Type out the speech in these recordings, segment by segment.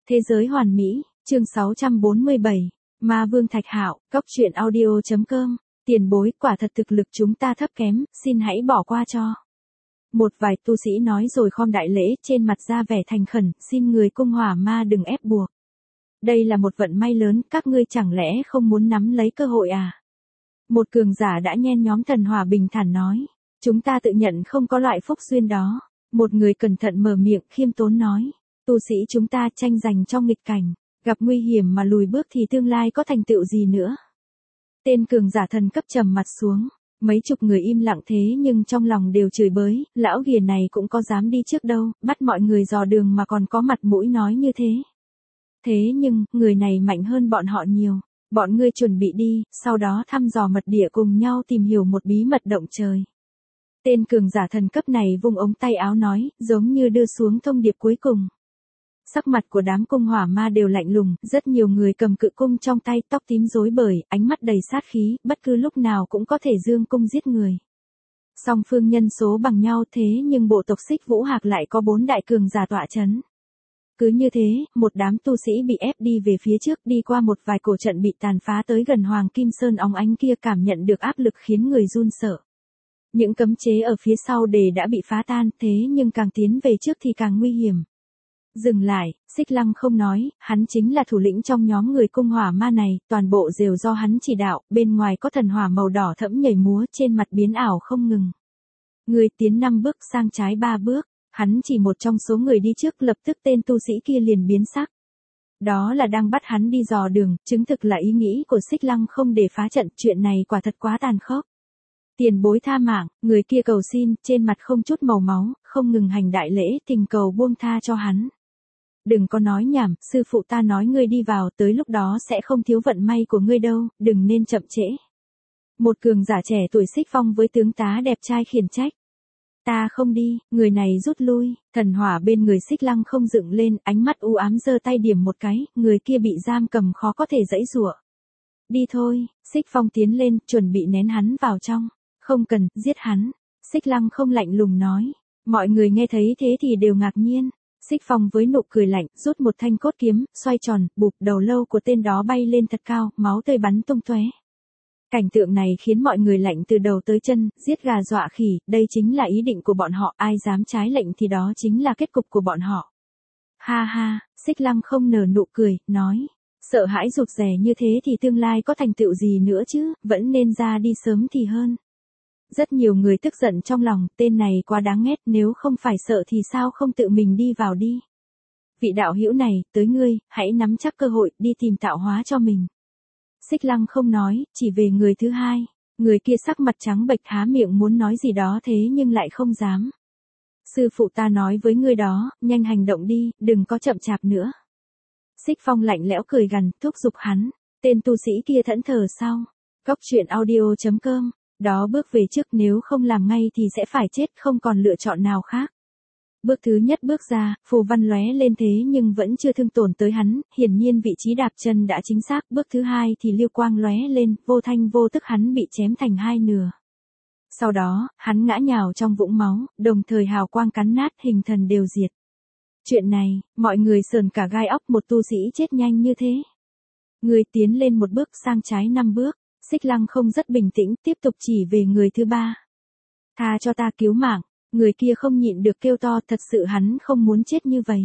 Thế giới hoàn mỹ, chương 647, Ma Vương Thạch Hạo, cóc truyện audio.com, tiền bối, quả thật thực lực chúng ta thấp kém, xin hãy bỏ qua cho. Một vài tu sĩ nói rồi khom đại lễ, trên mặt ra vẻ thành khẩn, xin người cung hỏa ma đừng ép buộc. Đây là một vận may lớn, các ngươi chẳng lẽ không muốn nắm lấy cơ hội à? Một cường giả đã nhen nhóm thần hỏa bình thản nói, chúng ta tự nhận không có loại phúc duyên đó. Một người cẩn thận mở miệng khiêm tốn nói, tu sĩ chúng ta tranh giành trong nghịch cảnh, gặp nguy hiểm mà lùi bước thì tương lai có thành tựu gì nữa. Tên cường giả thần cấp trầm mặt xuống, mấy chục người im lặng thế nhưng trong lòng đều chửi bới, lão ghìa này cũng có dám đi trước đâu, bắt mọi người dò đường mà còn có mặt mũi nói như thế. Thế nhưng, người này mạnh hơn bọn họ nhiều, bọn ngươi chuẩn bị đi, sau đó thăm dò mật địa cùng nhau tìm hiểu một bí mật động trời. Tên cường giả thần cấp này vung ống tay áo nói, giống như đưa xuống thông điệp cuối cùng. Sắc mặt của đám cung hỏa ma đều lạnh lùng, rất nhiều người cầm cự cung trong tay, tóc tím rối bời, ánh mắt đầy sát khí, bất cứ lúc nào cũng có thể giương cung giết người. Song phương nhân số bằng nhau thế nhưng bộ tộc Xích Vũ Hạc lại có 4 đại cường giả tọa chấn. Cứ như thế, một đám tu sĩ bị ép đi về phía trước, đi qua một vài cổ trận bị tàn phá tới gần Hoàng Kim Sơn óng ánh kia, cảm nhận được áp lực khiến người run sợ. Những cấm chế ở phía sau đề đã bị phá tan, thế nhưng càng tiến về trước thì càng nguy hiểm. Dừng lại, Xích Lăng không nói, hắn chính là thủ lĩnh trong nhóm người cung hỏa ma này, toàn bộ đều do hắn chỉ đạo, bên ngoài có thần hỏa màu đỏ thẫm nhảy múa, trên mặt biến ảo không ngừng. Người tiến 5 bước sang trái 3 bước, hắn chỉ một trong số người đi trước, lập tức tên tu sĩ kia liền biến sắc. Đó là đang bắt hắn đi dò đường, chứng thực là ý nghĩ của Xích Lăng không để phá trận, chuyện này quả thật quá tàn khốc. Tiền bối tha mạng, người kia cầu xin, trên mặt không chút màu máu, không ngừng hành đại lễ, thỉnh cầu buông tha cho hắn. Đừng có nói nhảm, sư phụ ta nói ngươi đi vào, tới lúc đó sẽ không thiếu vận may của ngươi đâu, đừng nên chậm trễ. Một cường giả trẻ tuổi Xích Phong với tướng tá đẹp trai khiển trách. Ta không đi, người này rút lui, thần hỏa bên người Xích Lăng không dựng lên, ánh mắt u ám giơ tay điểm một cái, người kia bị giam cầm khó có thể giãy giụa. Đi thôi, Xích Phong tiến lên, chuẩn bị nén hắn vào trong. Không cần, giết hắn. Xích Lăng không lạnh lùng nói. Mọi người nghe thấy thế thì đều ngạc nhiên. Xích Phong với nụ cười lạnh, rút một thanh cốt kiếm, xoay tròn, bụp, đầu lâu của tên đó bay lên thật cao, máu tươi bắn tung tóe. Cảnh tượng này khiến mọi người lạnh từ đầu tới chân, giết gà dọa khỉ, đây chính là ý định của bọn họ, ai dám trái lệnh thì đó chính là kết cục của bọn họ. Ha ha, Xích Lăng không nở nụ cười, nói. Sợ hãi rụt rè như thế thì tương lai có thành tựu gì nữa chứ, vẫn nên ra đi sớm thì hơn. Rất nhiều người tức giận trong lòng, tên này quá đáng ghét, nếu không phải sợ thì sao không tự mình đi vào đi. Vị đạo hữu này, tới ngươi, hãy nắm chắc cơ hội, đi tìm tạo hóa cho mình. Xích Lăng không nói, chỉ về người thứ hai. Người kia sắc mặt trắng bệch há miệng muốn nói gì đó thế nhưng lại không dám. Sư phụ ta nói với ngươi đó, nhanh hành động đi, đừng có chậm chạp nữa. Xích Phong lạnh lẽo cười gằn, thúc giục hắn. Tên tu sĩ kia thẫn thờ sau. cóc truyện audio.com. Đó bước về trước, nếu không làm ngay thì sẽ phải chết, không còn lựa chọn nào khác. Bước thứ nhất bước ra, phù văn lóe lên thế nhưng vẫn chưa thương tổn tới hắn, hiển nhiên vị trí đạp chân đã chính xác. Bước thứ hai thì liêu quang lóe lên, vô thanh vô tức hắn bị chém thành hai nửa. Sau đó, hắn ngã nhào trong vũng máu, đồng thời hào quang cắn nát, hình thần đều diệt. Chuyện này, mọi người sờn cả gai óc, một tu sĩ chết nhanh như thế. Người tiến lên một bước sang trái 5 bước. Xích Lăng không rất bình tĩnh, tiếp tục chỉ về người thứ ba. Tha cho ta, cứu mạng. Người kia không nhịn được kêu to, thật sự hắn không muốn chết như vậy.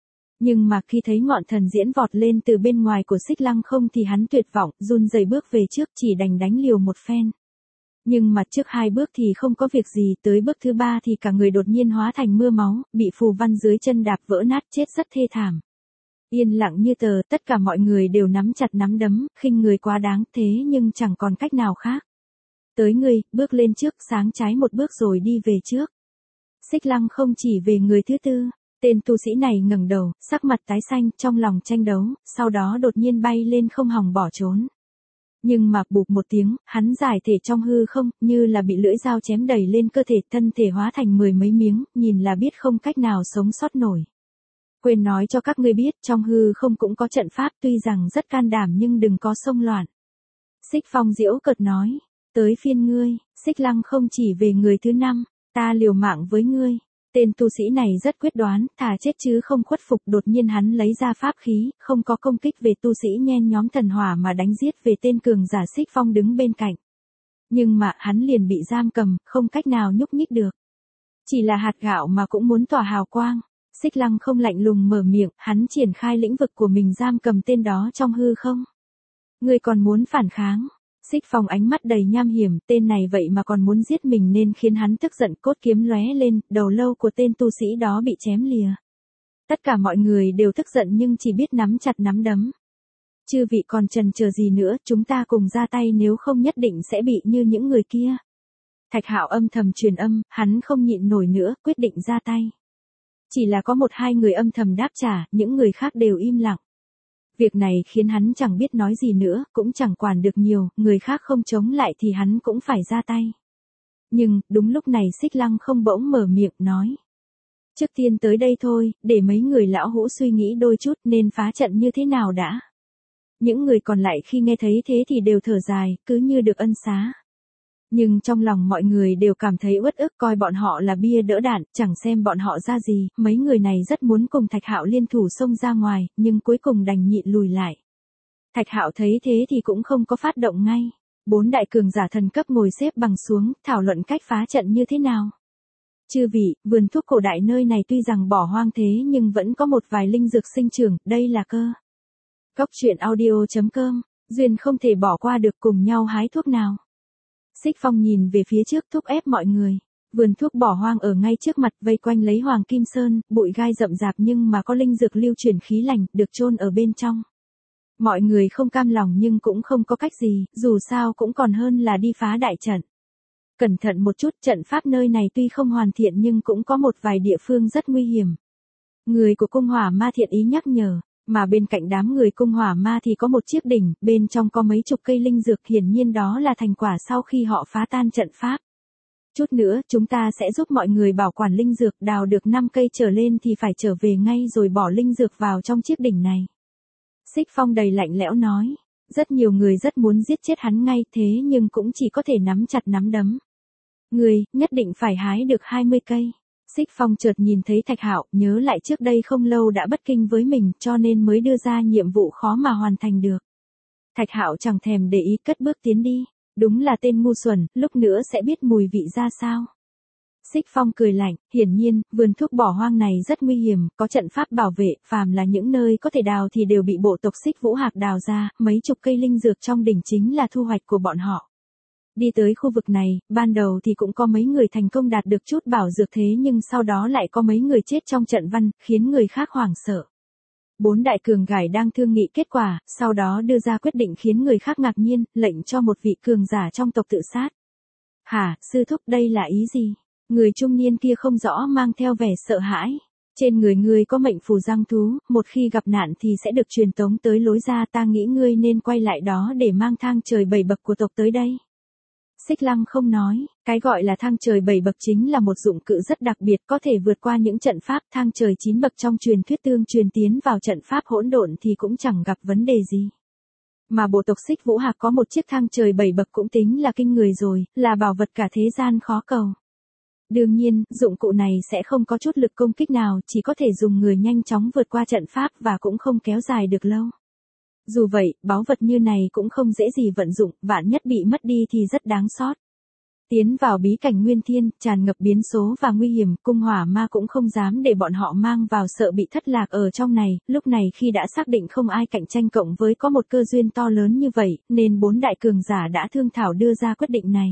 Nhưng mà khi thấy ngọn thần diễn vọt lên từ bên ngoài của Xích Lăng không thì hắn tuyệt vọng, run rẩy bước về trước, chỉ đành đánh liều một phen. Nhưng mà trước 2 bước thì không có việc gì, tới bước thứ 3 thì cả người đột nhiên hóa thành mưa máu, bị phù văn dưới chân đạp vỡ nát, chết rất thê thảm. Yên lặng như tờ, tất cả mọi người đều nắm chặt nắm đấm, khinh người quá đáng, thế nhưng chẳng còn cách nào khác. Tới ngươi, bước lên trước, sáng trái một bước rồi đi về trước. Xích Lăng không chỉ về người thứ tư, tên tu sĩ này ngẩng đầu, sắc mặt tái xanh, trong lòng tranh đấu, sau đó đột nhiên bay lên không hòng bỏ trốn. Nhưng mà bụp một tiếng, hắn giải thể trong hư không, như là bị lưỡi dao chém đầy lên cơ thể, thân thể hóa thành 10 mấy miếng, nhìn là biết không cách nào sống sót nổi. Quên nói cho các ngươi biết, trong hư không cũng có trận pháp, tuy rằng rất can đảm nhưng đừng có xông loạn. Xích Phong giễu cợt nói, tới phiên ngươi. Xích Lăng không chỉ về người thứ 5, ta liều mạng với ngươi. Tên tu sĩ này rất quyết đoán, thà chết chứ không khuất phục. Đột nhiên hắn lấy ra pháp khí, không có công kích về tu sĩ nhen nhóm thần hỏa mà đánh giết về tên cường giả Xích Phong đứng bên cạnh. Nhưng mà hắn liền bị giam cầm, không cách nào nhúc nhích được. Chỉ là hạt gạo mà cũng muốn tỏa hào quang. Xích Lăng không lạnh lùng mở miệng, hắn triển khai lĩnh vực của mình giam cầm tên đó trong hư không. Ngươi còn muốn phản kháng? Xích Phong ánh mắt đầy nham hiểm, tên này vậy mà còn muốn giết mình nên khiến hắn tức giận, cốt kiếm lóe lên, đầu lâu của tên tu sĩ đó bị chém lìa. Tất cả mọi người đều tức giận nhưng chỉ biết nắm chặt nắm đấm. Chư vị còn chần chờ gì nữa, chúng ta cùng ra tay, nếu không nhất định sẽ bị như những người kia. Thạch Hạo âm thầm truyền âm, hắn không nhịn nổi nữa, quyết định ra tay. Chỉ là có 1-2 người âm thầm đáp trả, những người khác đều im lặng. Việc này khiến hắn chẳng biết nói gì nữa, cũng chẳng quản được nhiều, người khác không chống lại thì hắn cũng phải ra tay. Nhưng, đúng lúc này Xích Lăng không bỗng mở miệng nói. Trước tiên tới đây thôi, để mấy người lão hũ suy nghĩ đôi chút nên phá trận như thế nào đã. Những người còn lại khi nghe thấy thế thì đều thở dài, cứ như được ân xá. Nhưng trong lòng mọi người đều cảm thấy uất ức, coi bọn họ là bia đỡ đạn, chẳng xem bọn họ ra gì. Mấy người này rất muốn cùng Thạch Hạo liên thủ xông ra ngoài, nhưng cuối cùng đành nhịn lùi lại. Thạch Hạo thấy thế thì cũng không có phát động ngay. 4 đại cường giả thần cấp ngồi xếp bằng xuống, thảo luận cách phá trận như thế nào. Chư vị, vườn thuốc cổ đại nơi này tuy rằng bỏ hoang thế nhưng vẫn có một vài linh dược sinh trưởng, đây là cơ. Cốc truyện audio.com, duyên không thể bỏ qua được, cùng nhau hái thuốc nào. Xích Phong nhìn về phía trước thúc ép mọi người. Vườn thuốc bỏ hoang ở ngay trước mặt, vây quanh lấy Hoàng Kim Sơn, bụi gai rậm rạp nhưng mà có linh dược lưu chuyển khí lành, được chôn ở bên trong. Mọi người không cam lòng nhưng cũng không có cách gì, dù sao cũng còn hơn là đi phá đại trận. Cẩn thận một chút, trận pháp nơi này tuy không hoàn thiện nhưng cũng có một vài địa phương rất nguy hiểm. Người của cung hỏa ma thiện ý nhắc nhở. Mà bên cạnh đám người cung hỏa ma thì có một chiếc đỉnh, bên trong có mấy chục cây linh dược, hiển nhiên đó là thành quả sau khi họ phá tan trận pháp. Chút nữa, chúng ta sẽ giúp mọi người bảo quản linh dược, đào được 5 cây trở lên thì phải trở về ngay rồi bỏ linh dược vào trong chiếc đỉnh này. Xích Phong đầy lạnh lẽo nói, rất nhiều người rất muốn giết chết hắn ngay thế nhưng cũng chỉ có thể nắm chặt nắm đấm. Người, nhất định phải hái được 20 cây. Xích Phong chợt nhìn thấy Thạch Hạo, nhớ lại trước đây không lâu đã bất kinh với mình cho nên mới đưa ra nhiệm vụ khó mà hoàn thành được. Thạch Hạo chẳng thèm để ý, cất bước tiến đi. Đúng là tên ngu xuẩn, lúc nữa sẽ biết mùi vị ra sao. Xích Phong cười lạnh, hiển nhiên, vườn thuốc bỏ hoang này rất nguy hiểm, có trận pháp bảo vệ, phàm là những nơi có thể đào thì đều bị bộ tộc Xích Vũ Hạc đào ra, mấy chục cây linh dược trong đỉnh chính là thu hoạch của bọn họ. Đi tới khu vực này, ban đầu thì cũng có mấy người thành công đạt được chút bảo dược thế nhưng sau đó lại có mấy người chết trong trận văn, khiến người khác hoảng sợ. 4 đại cường gải đang thương nghị kết quả, sau đó đưa ra quyết định khiến người khác ngạc nhiên, lệnh cho một vị cường giả trong tộc tự sát. Hả, sư thúc, đây là ý gì? Người trung niên kia không rõ mang theo vẻ sợ hãi. Trên người ngươi có mệnh phù giang thú, một khi gặp nạn thì sẽ được truyền tống tới lối ra, ta nghĩ ngươi nên quay lại đó để mang thang trời 7 bậc của tộc tới đây. Xích Lăng không nói, cái gọi là thang trời 7 bậc chính là một dụng cụ rất đặc biệt có thể vượt qua những trận pháp. Thang trời 9 bậc trong truyền thuyết tương truyền tiến vào trận pháp hỗn độn thì cũng chẳng gặp vấn đề gì. Mà bộ tộc Xích Vũ Hạc có một chiếc thang trời 7 bậc cũng tính là kinh người rồi, là bảo vật cả thế gian khó cầu. Đương nhiên, dụng cụ này sẽ không có chút lực công kích nào, chỉ có thể dùng người nhanh chóng vượt qua trận pháp và cũng không kéo dài được lâu. Dù vậy, báu vật như này cũng không dễ gì vận dụng, vạn nhất bị mất đi thì rất đáng xót. Tiến vào bí cảnh Nguyên Thiên, tràn ngập biến số và nguy hiểm, cung hỏa ma cũng không dám để bọn họ mang vào, sợ bị thất lạc ở trong này. Lúc này khi đã xác định không ai cạnh tranh cộng với có một cơ duyên to lớn như vậy, nên 4 đại cường giả đã thương thảo đưa ra quyết định này.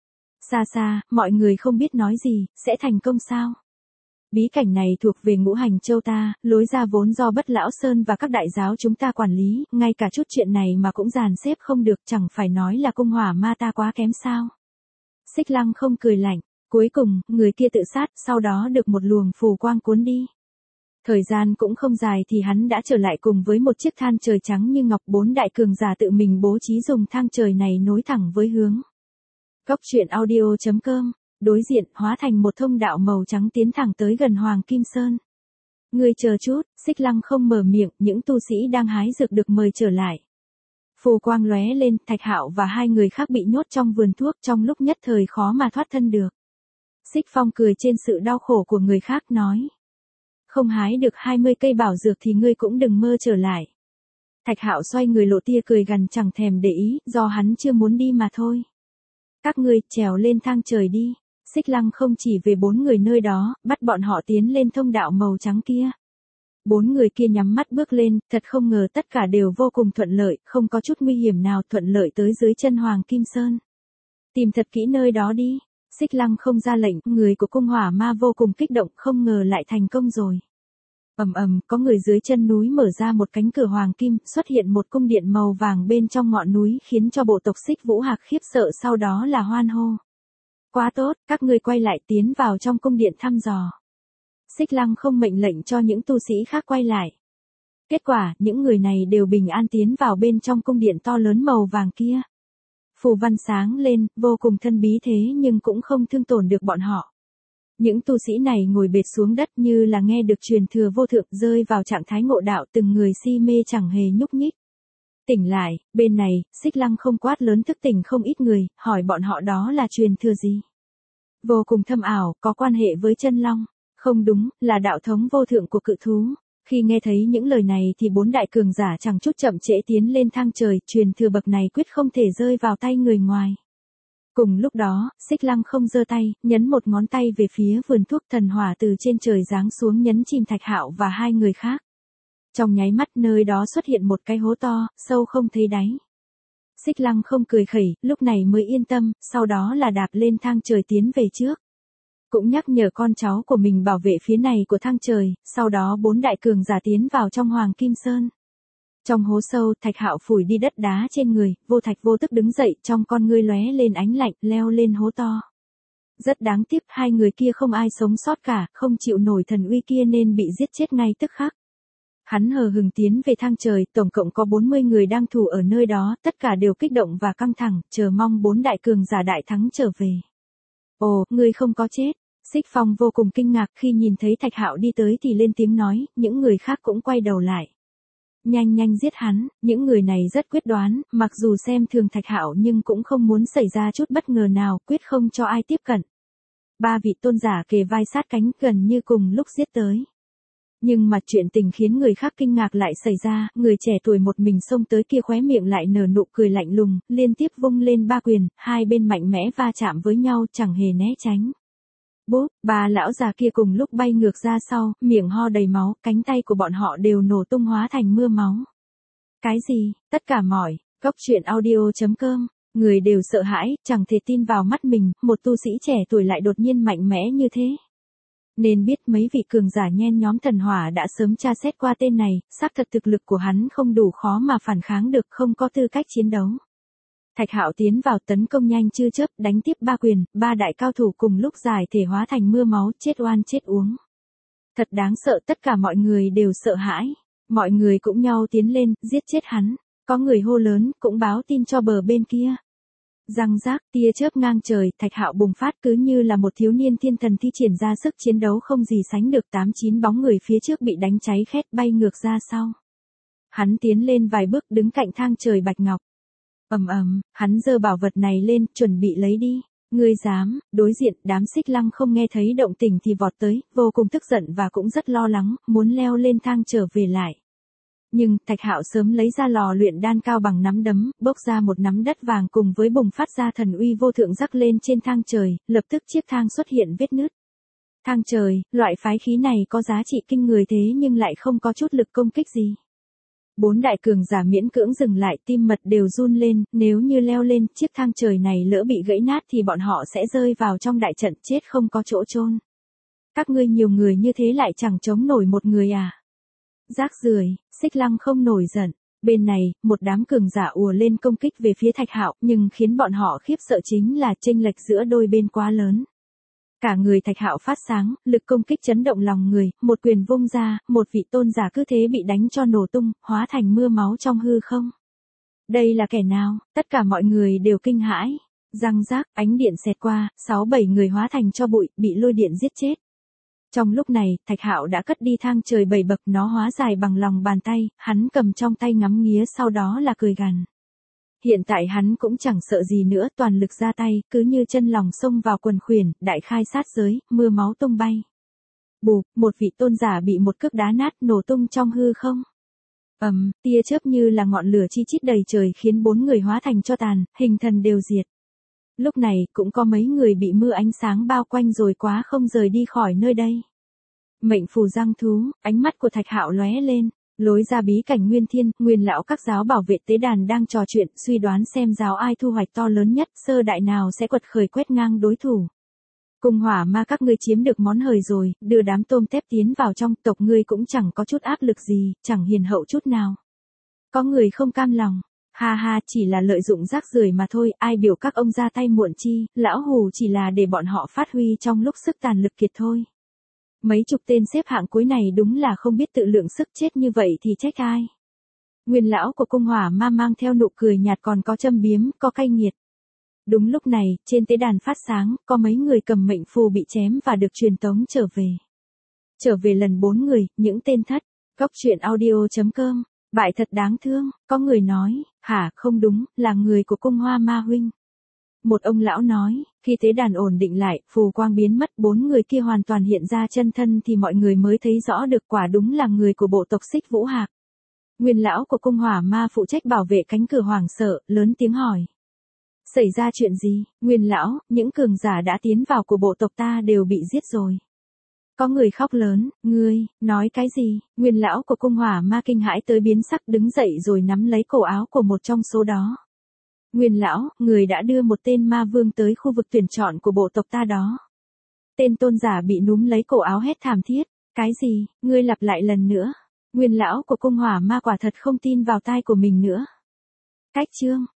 Xa xa, mọi người không biết nói gì, sẽ thành công sao? Bí cảnh này thuộc về Ngũ Hành Châu ta, lối ra vốn do Bất Lão Sơn và các đại giáo chúng ta quản lý, ngay cả chút chuyện này mà cũng dàn xếp không được, chẳng phải nói là cung hỏa ma ta quá kém sao? Xích Lăng không cười lạnh, cuối cùng, người kia tự sát, sau đó được một luồng phù quang cuốn đi. Thời gian cũng không dài thì hắn đã trở lại cùng với một chiếc than trời trắng như ngọc. 4 đại cường giả tự mình bố trí dùng thang trời này nối thẳng với hướng. Cốc truyện audio.com, đối diện, hóa thành một thông đạo màu trắng tiến thẳng tới gần Hoàng Kim Sơn. Ngươi chờ chút, Xích Lăng không mở miệng, những tu sĩ đang hái dược được mời trở lại. Phù quang lóe lên, Thạch Hạo và 2 người khác bị nhốt trong vườn thuốc, trong lúc nhất thời khó mà thoát thân được. Xích Phong cười trên sự đau khổ của người khác nói. Không hái được 20 cây bảo dược thì ngươi cũng đừng mơ trở lại. Thạch Hạo xoay người lộ tia cười gằn chẳng thèm để ý, do hắn chưa muốn đi mà thôi. Các ngươi trèo lên thang trời đi. Xích Lăng không chỉ về 4 người nơi đó, bắt bọn họ tiến lên thông đạo màu trắng kia. 4 người kia nhắm mắt bước lên, thật không ngờ tất cả đều vô cùng thuận lợi, không có chút nguy hiểm nào, thuận lợi tới dưới chân Hoàng Kim Sơn. Tìm thật kỹ nơi đó đi. Xích Lăng không ra lệnh, người của cung hỏa ma vô cùng kích động, không ngờ lại thành công rồi. Có người dưới chân núi mở ra một cánh cửa hoàng kim, xuất hiện một cung điện màu vàng bên trong ngọn núi, khiến cho bộ tộc Xích Vũ Hạc khiếp sợ, sau đó là hoan hô. Quá tốt, các ngươi quay lại tiến vào trong cung điện thăm dò. Xích Lăng không mệnh lệnh cho những tu sĩ khác quay lại. Kết quả, những người này đều bình an tiến vào bên trong cung điện to lớn màu vàng kia. Phù văn sáng lên, vô cùng thân bí thế nhưng cũng không thương tổn được bọn họ. Những tu sĩ này ngồi bệt xuống đất như là nghe được truyền thừa vô thượng, rơi vào trạng thái ngộ đạo, từng người si mê chẳng hề nhúc nhích. Tỉnh lại, bên này, Xích Lăng không quát lớn thức tỉnh không ít người, hỏi bọn họ đó là truyền thừa gì. Vô cùng thâm ảo, có quan hệ với chân long. Không đúng, là đạo thống vô thượng của cự thú. Khi nghe thấy những lời này thì 4 đại cường giả chẳng chút chậm trễ tiến lên thang trời, truyền thừa bậc này quyết không thể rơi vào tay người ngoài. Cùng lúc đó, Xích Lăng không giơ tay, nhấn một ngón tay về phía vườn thuốc, thần hỏa từ trên trời giáng xuống nhấn chìm Thạch Hạo và 2 người khác. Trong nháy mắt nơi đó xuất hiện một cái hố to, sâu không thấy đáy. Xích Lăng không cười khẩy, lúc này mới yên tâm, sau đó là đạp lên thang trời tiến về trước. Cũng nhắc nhở con cháu của mình bảo vệ phía này của thang trời, sau đó 4 đại cường giả tiến vào trong Hoàng Kim Sơn. Trong hố sâu, Thạch Hạo phủi đi đất đá trên người, vô thạch vô tức đứng dậy, trong con ngươi lóe lên ánh lạnh, leo lên hố to. Rất đáng tiếc, 2 người kia không ai sống sót cả, không chịu nổi thần uy kia nên bị giết chết ngay tức khắc. Hắn hờ hừng tiến về thang trời, tổng cộng có 40 người đang thủ ở nơi đó, tất cả đều kích động và căng thẳng, chờ mong 4 đại cường giả đại thắng trở về. Ồ, ngươi không có chết. Xích Phong vô cùng kinh ngạc khi nhìn thấy Thạch Hạo đi tới thì lên tiếng nói, những người khác cũng quay đầu lại. Nhanh giết hắn, những người này rất quyết đoán, mặc dù xem thường Thạch Hạo nhưng cũng không muốn xảy ra chút bất ngờ nào, quyết không cho ai tiếp cận. 3 vị tôn giả kề vai sát cánh gần như cùng lúc giết tới. Nhưng mà chuyện tình khiến người khác kinh ngạc lại xảy ra, người trẻ tuổi một mình xông tới kia khóe miệng lại nở nụ cười lạnh lùng, liên tiếp vung lên 3 quyền, hai bên mạnh mẽ va chạm với nhau chẳng hề né tránh. Bốp, 3 lão già kia cùng lúc bay ngược ra sau, miệng ho đầy máu, cánh tay của bọn họ đều nổ tung hóa thành mưa máu. Cái gì? Tất cả mọi, góc truyện audio.com, người đều sợ hãi, chẳng thể tin vào mắt mình, một tu sĩ trẻ tuổi lại đột nhiên mạnh mẽ như thế. Nên biết mấy vị cường giả nhen nhóm thần hỏa đã sớm tra xét qua tên này, xác thật thực lực của hắn không đủ khó mà phản kháng được, không có tư cách chiến đấu. Thạch Hạo tiến vào tấn công nhanh chưa chớp, đánh tiếp 3 quyền, 3 đại cao thủ cùng lúc giải thể hóa thành mưa máu, chết oan chết uống. Thật đáng sợ, tất cả mọi người đều sợ hãi. Mọi người cũng nhau tiến lên, giết chết hắn. Có người hô lớn, cũng báo tin cho bờ bên kia. Răng rác, tia chớp ngang trời, Thạch Hạo bùng phát cứ như là một thiếu niên thiên thần thi triển ra sức chiến đấu không gì sánh được, 8-9 bóng người phía trước bị đánh cháy khét bay ngược ra sau. Hắn tiến lên vài bước đứng cạnh thang trời bạch ngọc. Hắn giơ bảo vật này lên, chuẩn bị lấy đi. Ngươi dám, đối diện, đám Xích Lăng không nghe thấy động tĩnh thì vọt tới, vô cùng tức giận và cũng rất lo lắng, muốn leo lên thang trở về lại. Nhưng, Thạch Hạo sớm lấy ra lò luyện đan cao bằng nắm đấm, bốc ra một nắm đất vàng cùng với bùng phát ra thần uy vô thượng rắc lên trên thang trời, lập tức chiếc thang xuất hiện vết nứt. Thang trời, loại phái khí này có giá trị kinh người thế nhưng lại không có chút lực công kích gì. 4 đại cường giả miễn cưỡng dừng lại, tim mật đều run lên, nếu như leo lên chiếc thang trời này lỡ bị gãy nát thì bọn họ sẽ rơi vào trong đại trận chết không có chỗ chôn. Các ngươi nhiều người như thế lại chẳng chống nổi một người à? Rác rưởi, Xích Lăng không nổi giận. Bên này, một đám cường giả ùa lên công kích về phía Thạch Hạo, nhưng khiến bọn họ khiếp sợ chính là chênh lệch giữa đôi bên quá lớn. Cả người Thạch Hạo phát sáng, lực công kích chấn động lòng người, một quyền vung ra, một vị tôn giả cứ thế bị đánh cho nổ tung, hóa thành mưa máu trong hư không. Đây là kẻ nào? Tất cả mọi người đều kinh hãi. Răng rác, ánh điện xẹt qua, 6-7 người hóa thành tro bụi, bị lôi điện giết chết. Trong lúc này, Thạch Hạo đã cất đi thang trời 7 bậc, nó hóa dài bằng lòng bàn tay, hắn cầm trong tay ngắm nghía sau đó là cười gằn. Hiện tại hắn cũng chẳng sợ gì nữa, toàn lực ra tay, cứ như chân lòng xông vào quần khuyển, đại khai sát giới, mưa máu tung bay. Bụp, một vị tôn giả bị một cước đá nát, nổ tung trong hư không. Tia chớp như là ngọn lửa chi chít đầy trời khiến 4 người hóa thành tro tàn, hình thần đều diệt. Lúc này, cũng có mấy người bị mưa ánh sáng bao quanh rồi quá không rời đi khỏi nơi đây. Mệnh phù giang thú, ánh mắt của Thạch Hạo lóe lên, lối ra bí cảnh Nguyên Thiên, Nguyên lão các giáo bảo vệ tế đàn đang trò chuyện, suy đoán xem giáo ai thu hoạch to lớn nhất, sơ đại nào sẽ quật khởi quét ngang đối thủ. Cùng hỏa ma các ngươi chiếm được món hời rồi, đưa đám tôm tép tiến vào trong, tộc ngươi cũng chẳng có chút áp lực gì, chẳng hiền hậu chút nào. Có người không cam lòng, ha ha, chỉ là lợi dụng rác rưởi mà thôi, ai biểu các ông ra tay muộn chi, lão hù chỉ là để bọn họ phát huy trong lúc sức tàn lực kiệt thôi. Mấy chục tên xếp hạng cuối này đúng là không biết tự lượng sức, chết như vậy thì trách ai. Nguyên lão của cung hỏa ma mang theo nụ cười nhạt, còn có châm biếm, có cay nghiệt. Đúng lúc này, trên tế đàn phát sáng, có mấy người cầm mệnh phù bị chém và được truyền tống trở về. Trở về lần 4 người, những tên thất. Cóc truyện audio.com. Bại thật đáng thương, có người nói, hả, không đúng, là người của cung hoa ma huynh. Một ông lão nói, khi tế đàn ổn định lại, phù quang biến mất, 4 người kia hoàn toàn hiện ra chân thân thì mọi người mới thấy rõ được quả đúng là người của bộ tộc Xích Vũ Hạc. Nguyên lão của cung hỏa ma phụ trách bảo vệ cánh cửa hoảng sợ, lớn tiếng hỏi. Xảy ra chuyện gì? Nguyên lão, những cường giả đã tiến vào của bộ tộc ta đều bị giết rồi. Có người khóc lớn, ngươi, nói cái gì? Nguyên lão của cung hỏa ma kinh hãi tới biến sắc, đứng dậy rồi nắm lấy cổ áo của một trong số đó. Nguyên lão, người đã đưa một tên ma vương tới khu vực tuyển chọn của bộ tộc ta đó. Tên tôn giả bị núm lấy cổ áo hét thảm thiết. Cái gì? Ngươi lặp lại lần nữa. Nguyên lão của cung hỏa ma quả thật không tin vào tai của mình nữa. Cách chương.